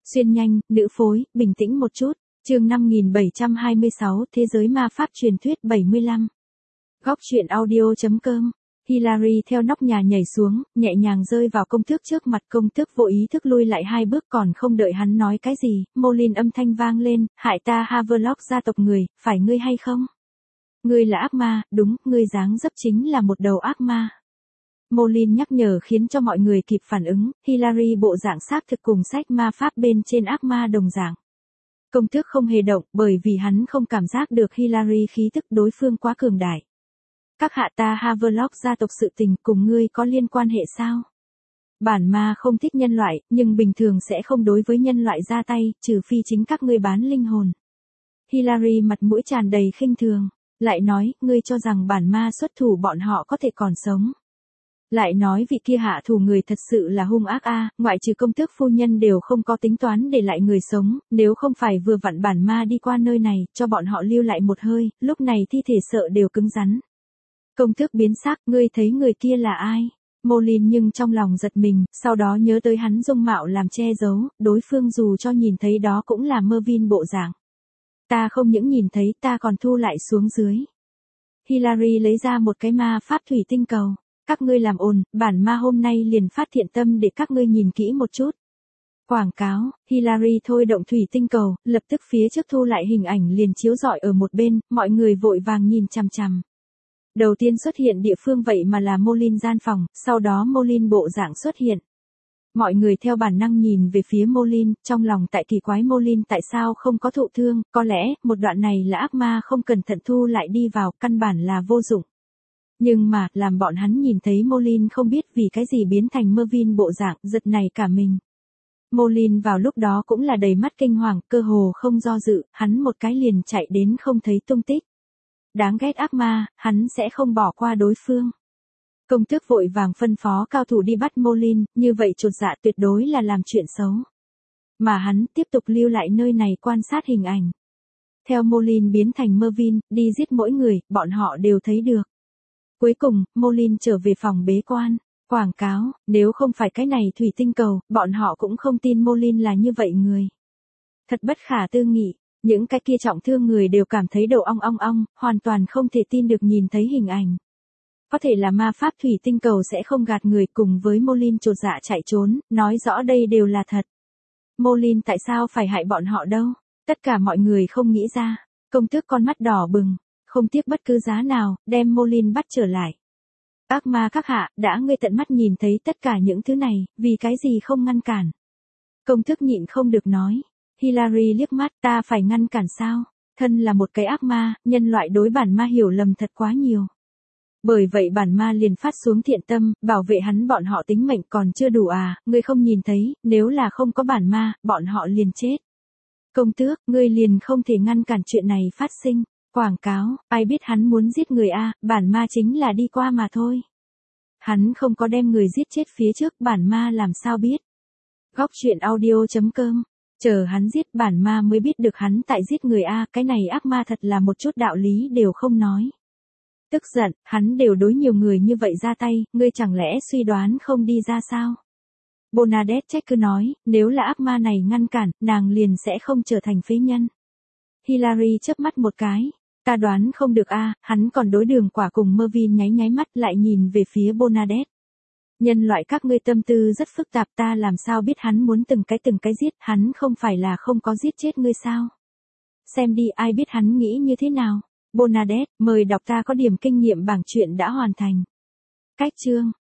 Xuyên nhanh, nữ phối, bình tĩnh một chút. Chương 5726, Thế giới ma pháp truyền thuyết 75. Góc truyện audio.com. Hilary theo nóc nhà nhảy xuống, nhẹ nhàng rơi vào công tước trước mặt. Công tước vô ý thức lui lại 2 bước, còn không đợi hắn nói cái gì, Molin âm thanh vang lên, hại ta Havelock gia tộc người, phải ngươi hay không? Ngươi là ác ma, đúng, ngươi dáng dấp chính là một đầu ác ma. Molin nhắc nhở khiến cho mọi người kịp phản ứng, Hilary bộ dạng xác thực cùng sách ma pháp bên trên ác ma đồng dạng. Công tước không hề động, bởi vì hắn không cảm giác được Hilary khí tức đối phương quá cường đại. Các hạ ta Havelock gia tộc sự tình cùng ngươi có liên quan hệ sao? Bản ma không thích nhân loại, nhưng bình thường sẽ không đối với nhân loại ra tay, trừ phi chính các ngươi bán linh hồn. Hilary mặt mũi tràn đầy khinh thường, lại nói, ngươi cho rằng bản ma xuất thủ bọn họ có thể còn sống. Lại nói vị kia hạ thủ người thật sự là hung ác a, ngoại trừ công tước phu nhân đều không có tính toán để lại người sống, nếu không phải vừa vặn bản ma đi qua nơi này, cho bọn họ lưu lại một hơi, lúc này thi thể sợ đều cứng rắn. Công tước biến sắc, ngươi thấy người kia là ai? Molin nhưng trong lòng giật mình, sau đó nhớ tới hắn dung mạo làm che giấu, đối phương dù cho nhìn thấy đó cũng là Mervyn bộ dạng. Ta không những nhìn thấy, ta còn thu lại xuống dưới. Hilary lấy ra một cái ma pháp thủy tinh cầu. Các ngươi làm ồn, bản ma hôm nay liền phát thiện tâm để các ngươi nhìn kỹ một chút. Quảng cáo, Hilary thôi động thủy tinh cầu, lập tức phía trước thu lại hình ảnh liền chiếu rọi ở một bên, mọi người vội vàng nhìn chằm chằm. Đầu tiên xuất hiện địa phương vậy mà là Molin gian phòng, sau đó Molin bộ dạng xuất hiện. Mọi người theo bản năng nhìn về phía Molin, trong lòng tại kỳ quái Molin tại sao không có thụ thương, có lẽ, một đoạn này là ác ma không cẩn thận thu lại đi vào, căn bản là vô dụng. Nhưng mà, làm bọn hắn nhìn thấy Molin không biết vì cái gì biến thành Mervyn bộ dạng, giật này cả mình. Molin vào lúc đó cũng là đầy mắt kinh hoàng, cơ hồ không do dự, hắn một cái liền chạy đến không thấy tung tích. Đáng ghét ác ma, hắn sẽ không bỏ qua đối phương. Công tước vội vàng phân phó cao thủ đi bắt Molin, như vậy chột dạ tuyệt đối là làm chuyện xấu. Mà hắn tiếp tục lưu lại nơi này quan sát hình ảnh. Theo Molin biến thành Mervyn, đi giết mỗi người, bọn họ đều thấy được. Cuối cùng, Molin trở về phòng bế quan. Quảng cáo, nếu không phải cái này thủy tinh cầu, bọn họ cũng không tin Molin là như vậy người. Thật bất khả tư nghị, những cái kia trọng thương người đều cảm thấy đầu ong ong, hoàn toàn không thể tin được nhìn thấy hình ảnh. Có thể là ma pháp thủy tinh cầu sẽ không gạt người, cùng với Molin chột dạ chạy trốn, nói rõ đây đều là thật. Molin tại sao phải hại bọn họ đâu? Tất cả mọi người không nghĩ ra. Công tước con mắt đỏ bừng, không tiếc bất cứ giá nào, đem Molin bắt trở lại. Ác ma các hạ, đã ngươi tận mắt nhìn thấy tất cả những thứ này, vì cái gì không ngăn cản? Công tước nhịn không được nói. Hilary liếc mắt, ta phải ngăn cản sao? Thân là một cái ác ma, nhân loại đối bản ma hiểu lầm thật quá nhiều. Bởi vậy bản ma liền phát xuống thiện tâm, bảo vệ hắn bọn họ tính mệnh còn chưa đủ à, ngươi không nhìn thấy, nếu là không có bản ma, bọn họ liền chết. Công tước, ngươi liền không thể ngăn cản chuyện này phát sinh. Quảng cáo, ai biết hắn muốn giết người a, bản ma chính là đi qua mà thôi. Hắn không có đem người giết chết phía trước, bản ma làm sao biết. Góc truyện audio.com. Chờ hắn giết bản ma mới biết được hắn tại giết người a, cái này ác ma thật là một chút đạo lý đều không nói. Tức giận, hắn đều đối nhiều người như vậy ra tay, ngươi chẳng lẽ suy đoán không đi ra sao? Bernadette trách cứ nói, nếu là ác ma này ngăn cản, nàng liền sẽ không trở thành phế nhân. Hilary chớp mắt một cái, ta đoán không được a, hắn còn đối Đường Quả cùng Mervyn nháy mắt lại nhìn về phía Bernadette. Nhân loại các ngươi tâm tư rất phức tạp, ta làm sao biết hắn muốn từng cái giết, hắn không phải là không có giết chết ngươi sao? Xem đi, ai biết hắn nghĩ như thế nào? Bernadette, mời đọc, ta có điểm kinh nghiệm bảng truyện đã hoàn thành. Cách chương